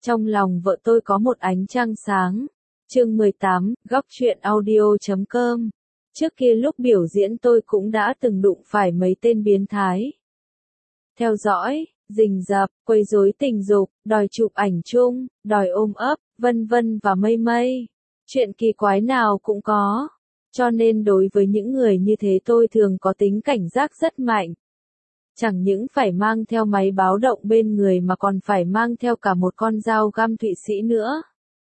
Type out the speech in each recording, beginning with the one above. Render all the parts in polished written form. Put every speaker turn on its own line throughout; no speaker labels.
Trong lòng vợ tôi có một ánh trăng sáng. Chương 18, góc truyện audio.com. Trước kia lúc biểu diễn tôi cũng đã từng đụng phải mấy tên biến thái. Theo dõi, rình rập, quấy rối tình dục, đòi chụp ảnh chung, đòi ôm ấp, vân vân và mây mây. Chuyện kỳ quái nào cũng có. Cho nên đối với những người như thế tôi thường có tính cảnh giác rất mạnh. Chẳng những phải mang theo máy báo động bên người mà còn phải mang theo cả một con dao găm Thụy Sĩ nữa.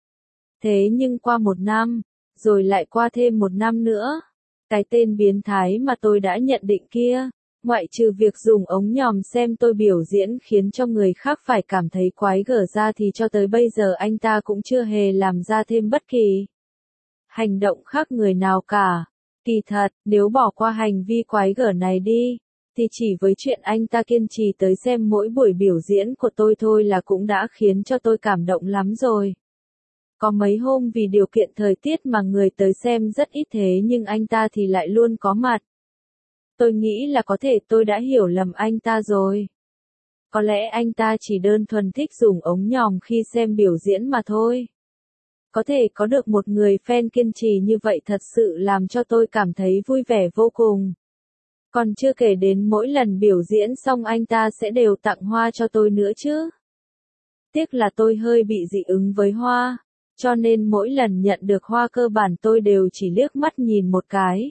Thế nhưng qua một năm, rồi lại qua thêm một năm nữa, cái tên biến thái mà tôi đã nhận định kia, ngoại trừ việc dùng ống nhòm xem tôi biểu diễn khiến cho người khác phải cảm thấy quái gở ra thì cho tới bây giờ anh ta cũng chưa hề làm ra thêm bất kỳ hành động khác người nào cả. Kỳ thật, nếu bỏ qua hành vi quái gở này đi, thì chỉ với chuyện anh ta kiên trì tới xem mỗi buổi biểu diễn của tôi thôi là cũng đã khiến cho tôi cảm động lắm rồi. Có mấy hôm vì điều kiện thời tiết mà người tới xem rất ít thế nhưng anh ta thì lại luôn có mặt. Tôi nghĩ là có thể tôi đã hiểu lầm anh ta rồi. Có lẽ anh ta chỉ đơn thuần thích dùng ống nhòm khi xem biểu diễn mà thôi. Có thể có được một người fan kiên trì như vậy thật sự làm cho tôi cảm thấy vui vẻ vô cùng. Còn chưa kể đến mỗi lần biểu diễn xong anh ta sẽ đều tặng hoa cho tôi nữa chứ. Tiếc là tôi hơi bị dị ứng với hoa, cho nên mỗi lần nhận được hoa cơ bản tôi đều chỉ liếc mắt nhìn một cái.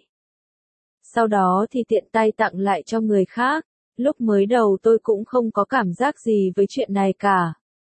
Sau đó thì tiện tay tặng lại cho người khác, lúc mới đầu tôi cũng không có cảm giác gì với chuyện này cả.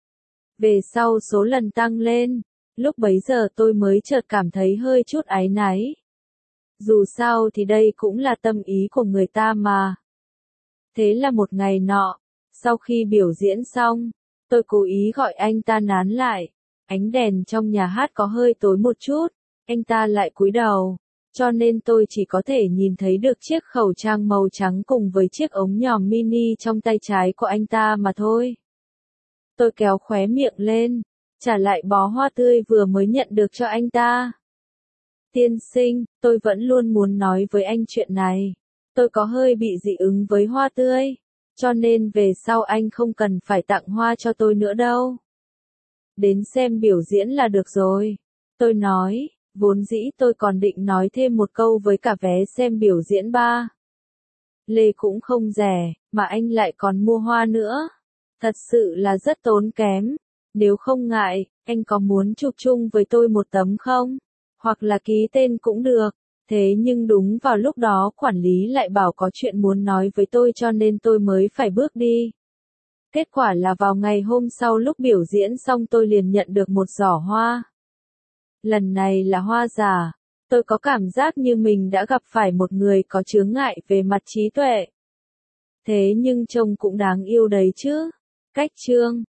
Về sau số lần tăng lên, lúc bấy giờ tôi mới chợt cảm thấy hơi chút áy náy. Dù sao thì đây cũng là tâm ý của người ta mà. Thế là một ngày nọ, sau khi biểu diễn xong, tôi cố ý gọi anh ta nán lại. Ánh đèn trong nhà hát có hơi tối một chút, anh ta lại cúi đầu, cho nên tôi chỉ có thể nhìn thấy được chiếc khẩu trang màu trắng cùng với chiếc ống nhòm mini trong tay trái của anh ta mà thôi. Tôi kéo khóe miệng lên, trả lại bó hoa tươi vừa mới nhận được cho anh ta. Tiên sinh, tôi vẫn luôn muốn nói với anh chuyện này. Tôi có hơi bị dị ứng với hoa tươi, cho nên về sau anh không cần phải tặng hoa cho tôi nữa đâu. Đến xem biểu diễn là được rồi. Tôi nói, vốn dĩ tôi còn định nói thêm một câu với cả vé xem biểu diễn ba lê cũng không rẻ, mà anh lại còn mua hoa nữa. Thật sự là rất tốn kém. Nếu không ngại, anh có muốn chụp chung với tôi một tấm không? Hoặc là ký tên cũng được. Thế nhưng đúng vào lúc đó quản lý lại bảo có chuyện muốn nói với tôi cho nên tôi mới phải bước đi. Kết quả là vào ngày hôm sau lúc biểu diễn xong tôi liền nhận được một giỏ hoa. Lần này là hoa giả. Tôi có cảm giác như mình đã gặp phải một người có chướng ngại về mặt trí tuệ. Thế nhưng trông cũng đáng yêu đấy chứ. Cách chương